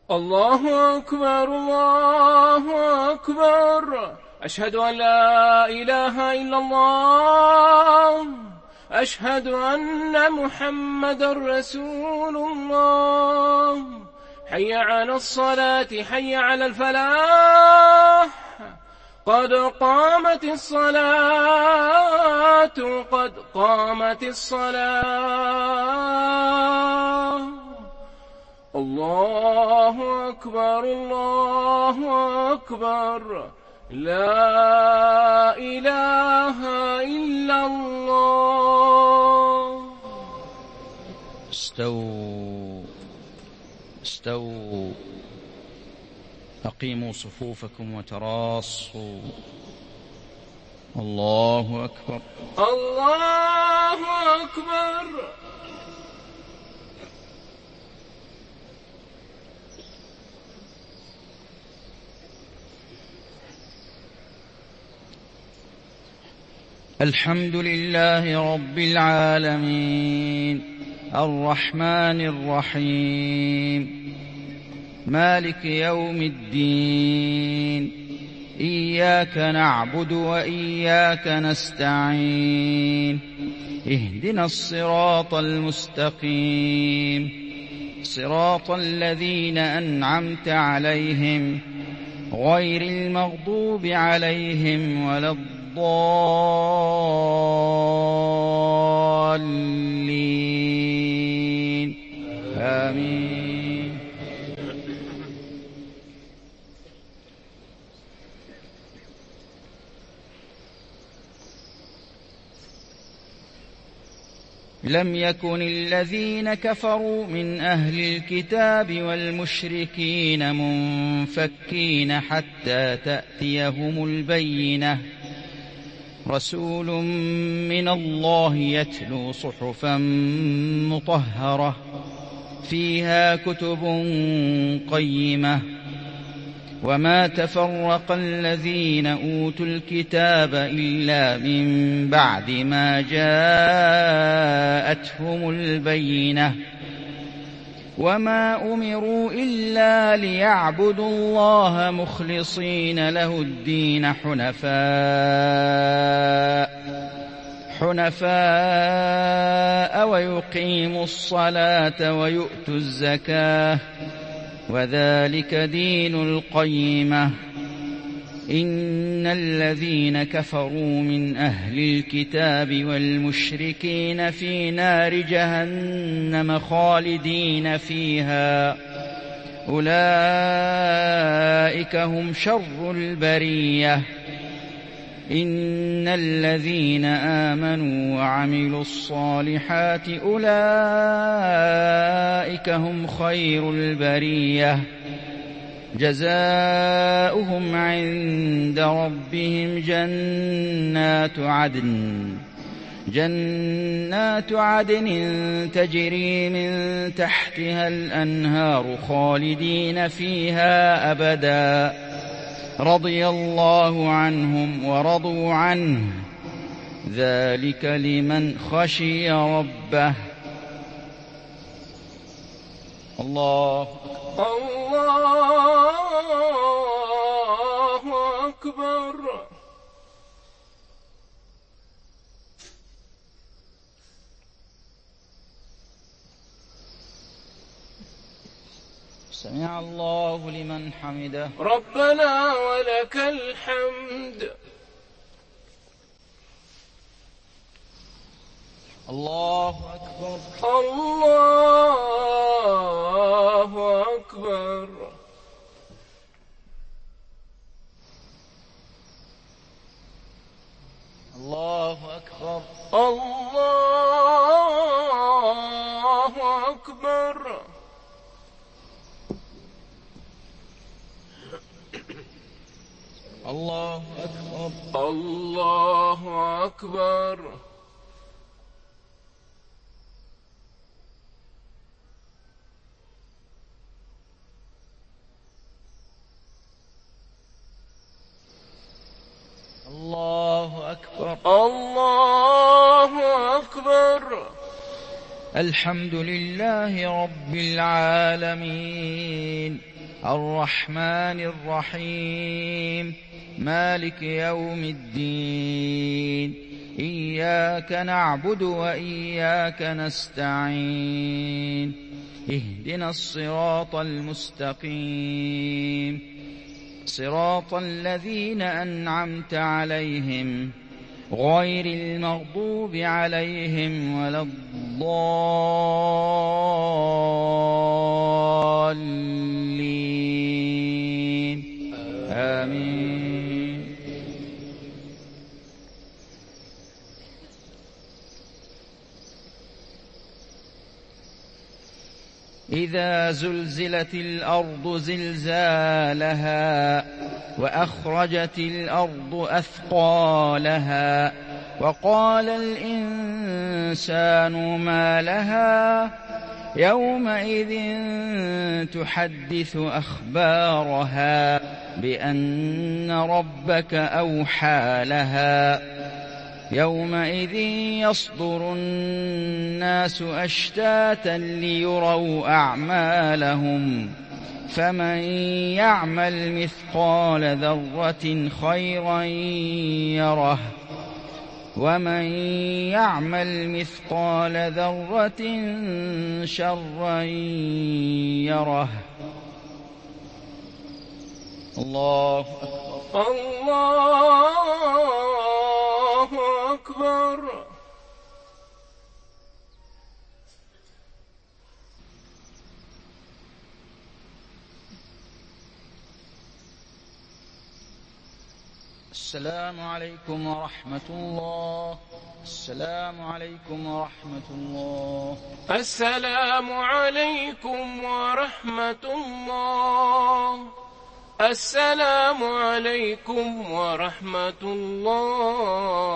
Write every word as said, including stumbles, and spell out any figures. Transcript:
الله أكبر الله أكبر. أشهد أن لا إله إلا الله. أشهد أن محمدا رسول الله. حي على الصلاة حي على الفلاح. قد قامت الصلاة قد قامت الصلاة. الله أكبر الله أكبر. لا إله إلا الله. استووا استووا أقيموا صفوفكم وتراصوا. الله أكبر الله أكبر. الحمد لله رب العالمين الرحمن الرحيم مالك يوم الدين. إياك نعبد وإياك نستعين. اهدنا الصراط المستقيم صراط الذين أنعمت عليهم غير المغضوب عليهم ولا الضالين. آمين. لم يكن الذين كفروا من أهل الكتاب والمشركين منفكين حتى تأتيهم البينة. رسول من الله يتلو صحفا مطهرة فيها كتب قيمة. وما تفرق الذين أوتوا الكتاب إلا من بعد ما جاءتهم البينة. وما أمروا إلا ليعبدوا الله مخلصين له الدين حنفاء حنفاء ويقيموا الصلاة ويؤتوا الزكاة وذلك دين القيمة. إن الذين كفروا من أهل الكتاب والمشركين في نار جهنم خالدين فيها أولئك هم شر البرية. إن الذين آمنوا وعملوا الصالحات أولئك هم خير البرية. جزاؤهم عند ربهم جنات عدن جنات عدن تجري من تحتها الأنهار خالدين فيها أبدا. رضي الله عنهم ورضوا عنه ذلك لمن خشي ربه. الله الله أكبر. سمع الله لمن حمده. ربنا ولك الحمد. الله أكبر الله أكبر. الله أكبر الله أكبر. الله أكبر الله أكبر. الله أكبر الله أكبر. الحمد لله رب العالمين الرحمن الرحيم مالك يوم الدين إياك نعبد وإياك نستعين اهدنا الصراط المستقيم صراط الذين أنعمت عليهم غير المغضوب عليهم ولا الضالين آمين. إذا زلزلت الأرض زلزالها وأخرجت الأرض أثقالها وقال الإنسان ما لها يومئذ تحدث أخبارها بأن ربك أوحى لها يومئذ يصدر الناس أشتاتا ليروا أعمالهم فمن يعمل مثقال ذرة خيرا يره ومن يعمل مثقال ذرة شرا يره. الله أكبر. الله أكبر. السلام عليكم ورحمة الله. السلام عليكم ورحمة الله. السلام عليكم ورحمة الله. السلام عليكم ورحمة الله.